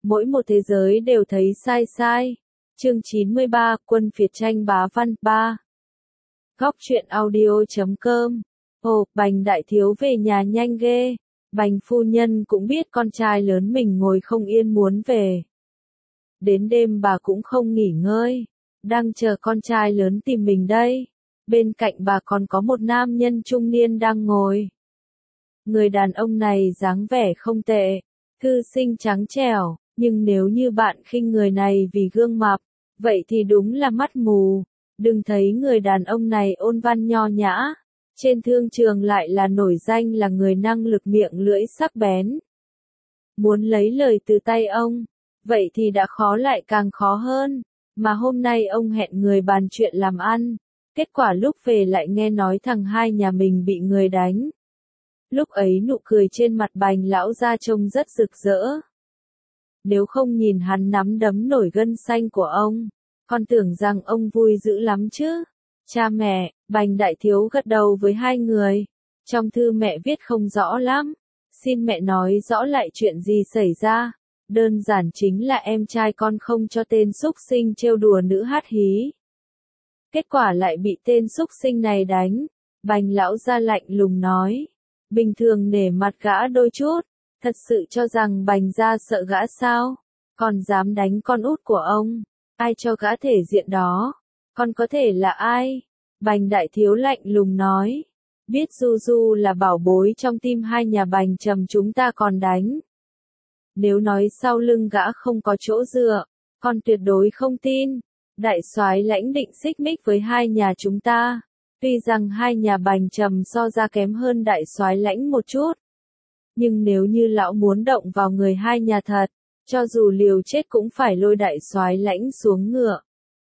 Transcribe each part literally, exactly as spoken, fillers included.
mỗi một thế giới đều thấy sai sai. Chương chín mươi ba, Quân phiệt tranh bá văn, ba. Góc truyện audio chấm com. Ồ, Bành đại thiếu về nhà nhanh ghê. Bành phu nhân cũng biết con trai lớn mình ngồi không yên muốn về. Đến đêm bà cũng không nghỉ ngơi, đang chờ con trai lớn tìm mình đây. Bên cạnh bà còn có một nam nhân trung niên đang ngồi. Người đàn ông này dáng vẻ không tệ, thư sinh trắng trẻo, nhưng nếu như bạn khinh người này vì gương mặt, vậy thì đúng là mắt mù. Đừng thấy người đàn ông này ôn văn nho nhã, trên thương trường lại là nổi danh là người năng lực miệng lưỡi sắc bén. Muốn lấy lời từ tay ông, vậy thì đã khó lại càng khó hơn, mà hôm nay ông hẹn người bàn chuyện làm ăn, kết quả lúc về lại nghe nói thằng hai nhà mình bị người đánh. Lúc ấy nụ cười trên mặt Bành lão gia trông rất rực rỡ. Nếu không nhìn hắn nắm đấm nổi gân xanh của ông, con tưởng rằng ông vui dữ lắm chứ. Cha mẹ, Bành đại thiếu gật đầu với hai người. Trong thư mẹ viết không rõ lắm, xin mẹ nói rõ lại chuyện gì xảy ra. Đơn giản chính là em trai con không cho tên xúc sinh trêu đùa nữ hát hí. Kết quả lại bị tên xúc sinh này đánh. Bành lão gia lạnh lùng nói. Bình thường nể mặt gã đôi chút, thật sự cho rằng Bành gia sợ gã sao? Còn dám đánh con út của ông, ai cho gã thể diện đó? Con có thể là ai? Bành đại thiếu lạnh lùng nói. Biết Du Du là bảo bối trong tim hai nhà Bành Trầm chúng ta còn đánh. Nếu nói sau lưng gã không có chỗ dựa, con tuyệt đối không tin. Đại soái Lãnh định xích mích với hai nhà chúng ta. Tuy rằng hai nhà Bành Trầm so ra kém hơn đại soái Lãnh một chút, nhưng nếu như lão muốn động vào người hai nhà thật, cho dù liều chết cũng phải lôi đại soái Lãnh xuống ngựa.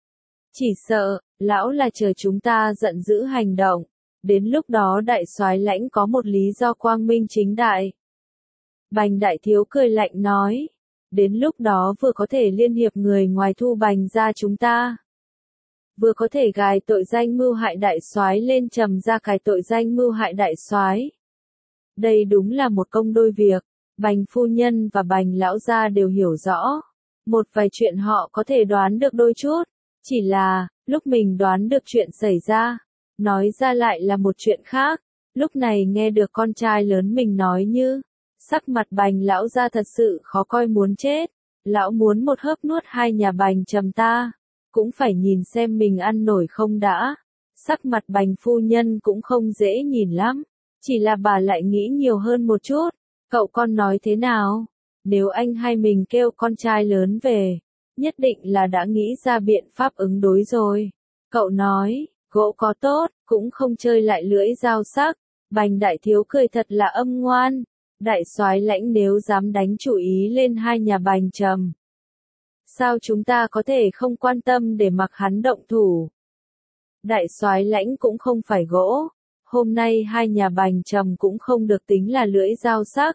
Chỉ sợ, lão là chờ chúng ta giận dữ hành động, đến lúc đó đại soái Lãnh có một lý do quang minh chính đại. Bành đại thiếu cười lạnh nói, đến lúc đó vừa có thể liên hiệp người ngoài thu Bành ra chúng ta, vừa có thể gài tội danh mưu hại đại soái lên Trầm ra cài tội danh mưu hại đại soái. Đây đúng là một công đôi việc, Bành phu nhân và Bành lão gia đều hiểu rõ. Một vài chuyện họ có thể đoán được đôi chút, chỉ là, lúc mình đoán được chuyện xảy ra, nói ra lại là một chuyện khác. Lúc này nghe được con trai lớn mình nói như, sắc mặt Bành lão gia thật sự khó coi muốn chết. Lão muốn một hớp nuốt hai nhà Bành Trầm ta, cũng phải nhìn xem mình ăn nổi không đã. Sắc mặt Bành phu nhân cũng không dễ nhìn lắm, chỉ là bà lại nghĩ nhiều hơn một chút. Cậu con nói thế nào? Nếu anh hay mình kêu con trai lớn về, nhất định là đã nghĩ ra biện pháp ứng đối rồi. Cậu nói, gỗ có tốt, cũng không chơi lại lưỡi dao sắc. Bành đại thiếu cười thật là âm ngoan. Đại soái Lãnh nếu dám đánh chủ ý lên hai nhà Bành Trầm, sao chúng ta có thể không quan tâm để mặc hắn động thủ? Đại soái Lãnh cũng không phải gỗ, hôm nay hai nhà Bành Trầm cũng không được tính là lưỡi dao sắc.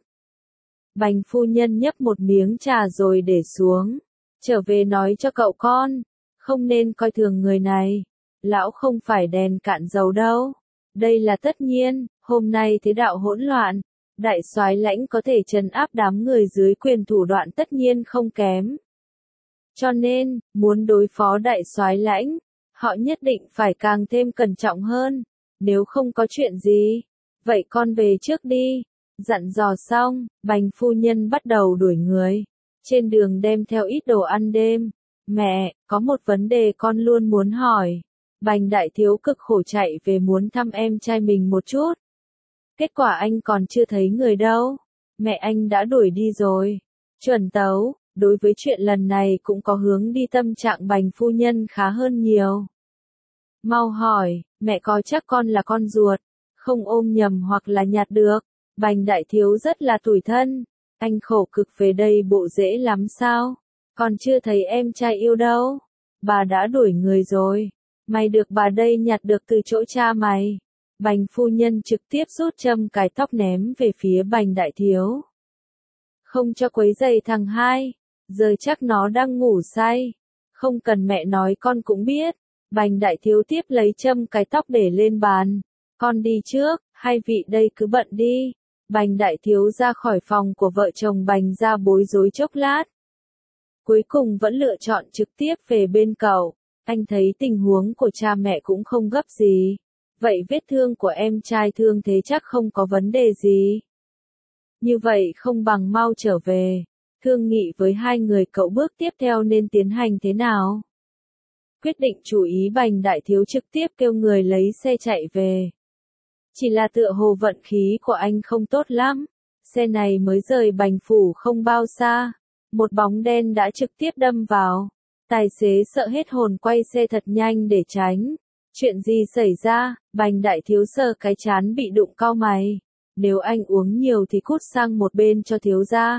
Bành phu nhân nhấp một miếng trà rồi để xuống, trở về nói cho cậu con, không nên coi thường người này, lão không phải đèn cạn dầu đâu. Đây là tất nhiên, hôm nay thế đạo hỗn loạn, đại soái Lãnh có thể trấn áp đám người dưới quyền thủ đoạn tất nhiên không kém. Cho nên, muốn đối phó đại soái Lãnh, họ nhất định phải càng thêm cẩn trọng hơn. Nếu không có chuyện gì, vậy con về trước đi. Dặn dò xong, Bành phu nhân bắt đầu đuổi người. Trên đường đem theo ít đồ ăn đêm. Mẹ, có một vấn đề con luôn muốn hỏi. Bành đại thiếu cực khổ chạy về muốn thăm em trai mình một chút. Kết quả anh còn chưa thấy người đâu. Mẹ anh đã đuổi đi rồi. Chuẩn tấu, đối với chuyện lần này cũng có hướng đi tâm trạng Bành phu nhân khá hơn nhiều. Mau hỏi, mẹ có chắc con là con ruột, không ôm nhầm hoặc là nhặt được. Bành đại thiếu rất là tủi thân. Anh khổ cực về đây bộ dễ lắm sao? Còn chưa thấy em trai yêu đâu. Bà đã đuổi người rồi. Mày được bà đây nhặt được từ chỗ cha mày. Bành phu nhân trực tiếp rút châm cài tóc ném về phía Bành đại thiếu. Không cho quấy rầy thằng hai. Giờ chắc nó đang ngủ say. Không cần mẹ nói con cũng biết. Bành đại thiếu tiếp lấy châm cài tóc để lên bàn. Con đi trước, hai vị đây cứ bận đi. Bành đại thiếu ra khỏi phòng của vợ chồng Bành ra bối rối chốc lát. cuối cùng vẫn lựa chọn trực tiếp về bên cậu. Anh thấy tình huống của cha mẹ cũng không gấp gì. Vậy vết thương của em trai thương thế chắc không có vấn đề gì. Như vậy không bằng mau trở về. Thương nghị với hai người cậu bước tiếp theo nên tiến hành thế nào. Quyết định chú ý Bành Đại Thiếu trực tiếp kêu người lấy xe chạy về. Chỉ là tựa hồ vận khí của anh không tốt lắm. Xe này mới rời Bành Phủ không bao xa. Một bóng đen đã trực tiếp đâm vào. Tài xế sợ hết hồn quay xe thật nhanh để tránh. Chuyện gì xảy ra? Bành Đại Thiếu sờ cái trán bị đụng cau mày. Nếu anh uống nhiều thì cút sang một bên cho thiếu gia.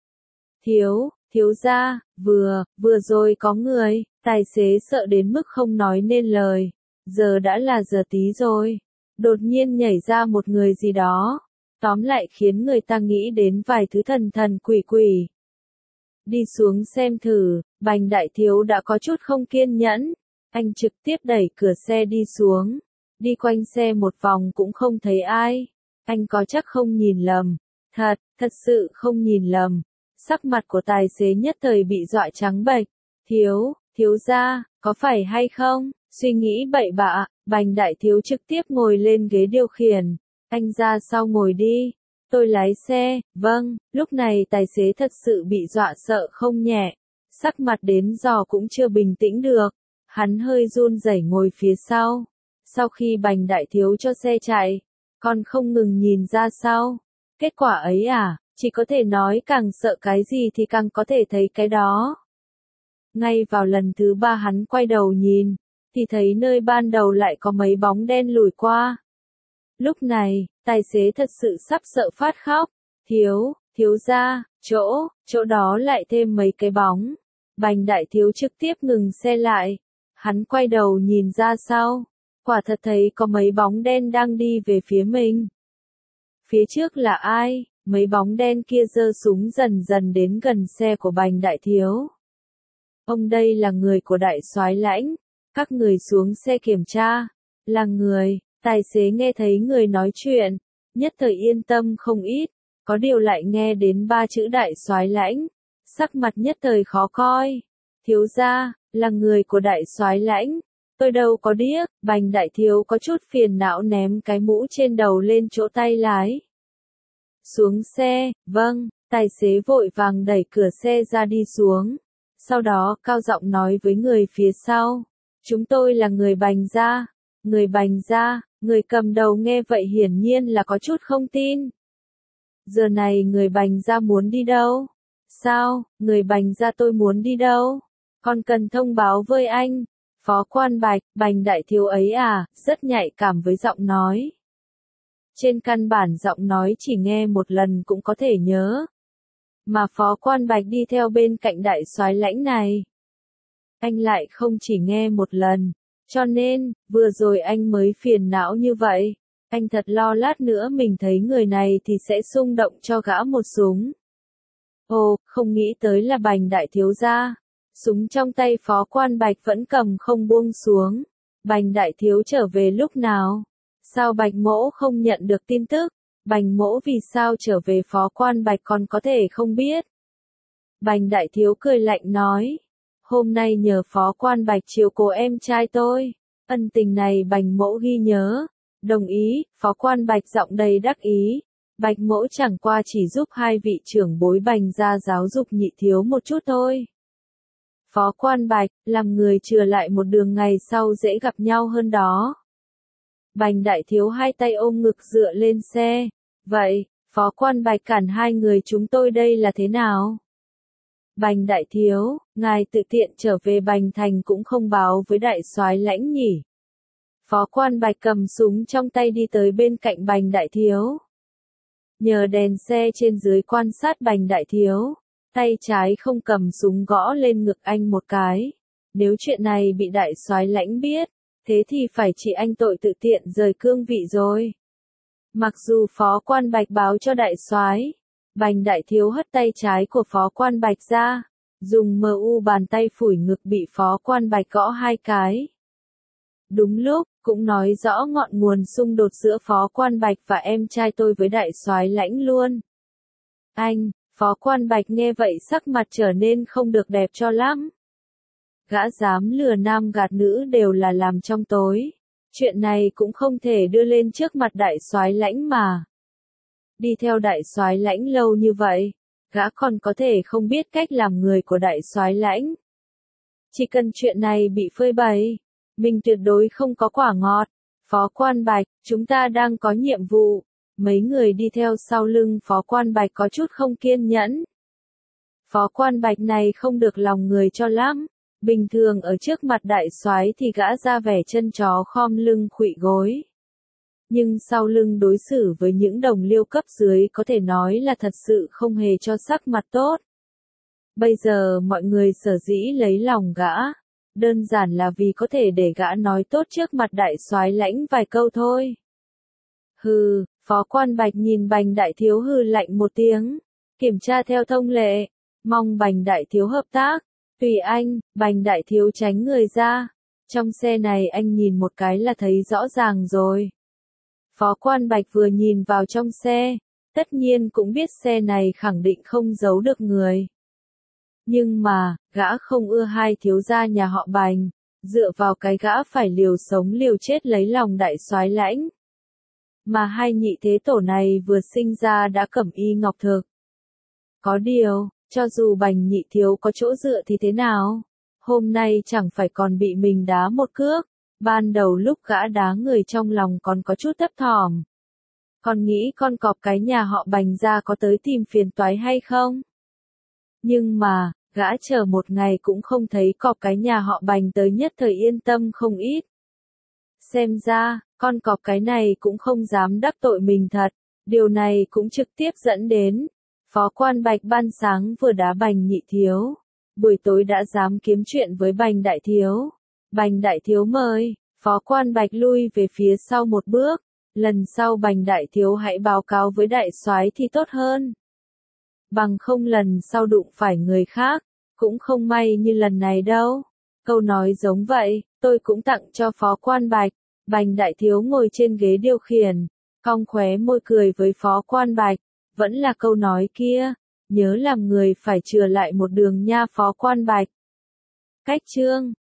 Thiếu, thiếu gia, vừa, vừa rồi có người. Tài xế sợ đến mức không nói nên lời. Giờ đã là giờ tí rồi. Đột nhiên nhảy ra một người gì đó. Tóm lại khiến người ta nghĩ đến vài thứ thần thần quỷ quỷ. Đi xuống xem thử, Bành Đại Thiếu đã có chút không kiên nhẫn. Anh trực tiếp đẩy cửa xe đi xuống. Đi quanh xe một vòng cũng không thấy ai. Anh có chắc không nhìn lầm. Thật, thật sự không nhìn lầm. Sắc mặt của tài xế nhất thời bị dọa trắng bệch. Thiếu, thiếu gia, có phải hay không? Suy nghĩ bậy bạ, Bành Đại Thiếu trực tiếp ngồi lên ghế điều khiển. Anh ra sau ngồi đi. Tôi lái xe, vâng, lúc này tài xế thật sự bị dọa sợ không nhẹ. Sắc mặt đến giò cũng chưa bình tĩnh được. Hắn hơi run rẩy ngồi phía sau. Sau khi Bành Đại Thiếu cho xe chạy, còn không ngừng nhìn ra sau. Kết quả ấy à, chỉ có thể nói càng sợ cái gì thì càng có thể thấy cái đó. Ngay vào lần thứ ba hắn quay đầu nhìn, thì thấy nơi ban đầu lại có mấy bóng đen lùi qua. Lúc này, tài xế thật sự sắp sợ phát khóc. Thiếu, thiếu gia, chỗ, chỗ đó lại thêm mấy cái bóng. Bành Đại Thiếu trực tiếp ngừng xe lại. Hắn quay đầu nhìn ra sau. Quả thật thấy có mấy bóng đen đang đi về phía mình. Phía trước là ai? Mấy bóng đen kia giơ súng dần dần đến gần xe của Bành Đại Thiếu. Ông đây là người của Đại Soái Lãnh. Các người xuống xe kiểm tra. Là người. Tài xế nghe thấy người nói chuyện, nhất thời yên tâm không ít, có điều lại nghe đến ba chữ Đại Soái Lãnh, sắc mặt nhất thời khó coi. Thiếu gia, là người của Đại Soái Lãnh, tôi đâu có điếc. Bành Đại Thiếu có chút phiền não ném cái mũ trên đầu lên chỗ tay lái. Xuống xe, vâng, tài xế vội vàng đẩy cửa xe ra đi xuống, sau đó cao giọng nói với người phía sau, chúng tôi là người Bành gia. Người Bành gia. Người cầm đầu nghe vậy hiển nhiên là có chút không tin. Giờ này người Bành gia muốn đi đâu? Sao, người Bành gia tôi muốn đi đâu? Còn cần thông báo với anh. Phó quan Bạch, Bành Đại Thiếu ấy à, rất nhạy cảm với giọng nói. Trên căn bản giọng nói chỉ nghe một lần cũng có thể nhớ. Mà phó quan Bạch đi theo bên cạnh Đại Soái Lãnh này. Anh lại không chỉ nghe một lần. Cho nên, vừa rồi anh mới phiền não như vậy. Anh thật lo lát nữa mình thấy người này thì sẽ xung động cho gã một súng. Ồ, không nghĩ tới là Bành Đại Thiếu gia. Súng trong tay phó quan Bạch vẫn cầm không buông xuống. Bành Đại Thiếu trở về lúc nào? Sao Bạch Mỗ không nhận được tin tức? Bành Mỗ vì sao trở về phó quan Bạch còn có thể không biết? Bành Đại Thiếu cười lạnh nói. Hôm nay nhờ phó quan Bạch chiếu cố em trai tôi. Ân tình này Bành Mỗ ghi nhớ. Đồng ý, phó quan Bạch giọng đầy đắc ý. Bạch Mỗ chẳng qua chỉ giúp hai vị trưởng bối Bành gia giáo dục nhị thiếu một chút thôi. Phó quan Bạch, làm người chừa lại một đường ngày sau dễ gặp nhau hơn đó. Bành Đại Thiếu hai tay ôm ngực dựa lên xe. Vậy, phó quan Bạch cản hai người chúng tôi đây là thế nào? Bành Đại Thiếu, ngài tự tiện trở về Bành Thành cũng không báo với Đại Soái Lãnh nhỉ? Phó quan Bạch cầm súng trong tay đi tới bên cạnh Bành Đại Thiếu. Nhờ đèn xe trên dưới quan sát Bành Đại Thiếu, tay trái không cầm súng gõ lên ngực anh một cái. Nếu chuyện này bị Đại Soái Lãnh biết, thế thì phải trị anh tội tự tiện rời cương vị rồi. Mặc dù phó quan Bạch báo cho Đại Soái, Bành Đại Thiếu hất tay trái của phó quan Bạch ra, dùng mờ u bàn tay phủi ngực bị phó quan Bạch gõ hai cái. Đúng lúc, cũng nói rõ ngọn nguồn xung đột giữa phó quan Bạch và em trai tôi với Đại Soái Lãnh luôn. Anh, Phó Quan Bạch nghe vậy sắc mặt trở nên không được đẹp cho lắm. Gã dám lừa nam gạt nữ đều là làm trong tối. Chuyện này cũng không thể đưa lên trước mặt đại soái Lãnh mà. Đi theo đại soái Lãnh lâu như vậy, gã còn có thể không biết cách làm người của đại soái Lãnh. Chỉ cần chuyện này bị phơi bày, mình tuyệt đối không có quả ngọt. Phó Quan Bạch, chúng ta đang có nhiệm vụ. Mấy người đi theo sau lưng Phó Quan Bạch có chút không kiên nhẫn. Phó Quan Bạch này không được lòng người cho lắm. Bình thường ở trước mặt đại soái thì gã ra vẻ chân chó khom lưng khuỵu gối. Nhưng sau lưng đối xử với những đồng liêu cấp dưới có thể nói là thật sự không hề cho sắc mặt tốt. Bây giờ mọi người sở dĩ lấy lòng gã, đơn giản là vì có thể để gã nói tốt trước mặt đại soái Lãnh vài câu thôi. Hừ, Phó Quan Bạch nhìn Bành Đại Thiếu hừ lạnh một tiếng, kiểm tra theo thông lệ, mong Bành Đại Thiếu hợp tác. Tùy anh, Bành Đại Thiếu tránh người ra. Trong xe này anh nhìn một cái là thấy rõ ràng rồi. Phó Quan Bạch vừa nhìn vào trong xe, tất nhiên cũng biết xe này khẳng định không giấu được người. Nhưng mà, gã không ưa hai thiếu gia nhà họ Bành, dựa vào cái gã phải liều sống liều chết lấy lòng đại soái Lãnh. Mà hai nhị thế tổ này vừa sinh ra đã cẩm y ngọc thực. Có điều, cho dù Bành nhị thiếu có chỗ dựa thì thế nào? Hôm nay chẳng phải còn bị mình đá một cước. Ban đầu lúc gã đá người trong lòng còn có chút thấp thỏm. Còn nghĩ con cọp cái nhà họ Bành ra có tới tìm phiền toái hay không? Nhưng mà, gã chờ một ngày cũng không thấy cọp cái nhà họ Bành tới, nhất thời yên tâm không ít. Xem ra, con cọp cái này cũng không dám đắc tội mình thật. Điều này cũng trực tiếp dẫn đến Phó Quan Bạch ban sáng vừa đá Bành nhị thiếu, buổi tối đã dám kiếm chuyện với Bành Đại Thiếu. Bành Đại Thiếu mời, Phó Quan Bạch lui về phía sau một bước, lần sau Bành Đại Thiếu hãy báo cáo với đại soái thì tốt hơn. Bằng không lần sau đụng phải người khác, cũng không may như lần này đâu. Câu nói giống vậy, tôi cũng tặng cho Phó Quan Bạch. Bành Đại Thiếu ngồi trên ghế điều khiển, cong khóe môi cười với Phó Quan Bạch. Vẫn là câu nói kia, nhớ làm người phải chừa lại một đường nha Phó Quan Bạch. Cách chương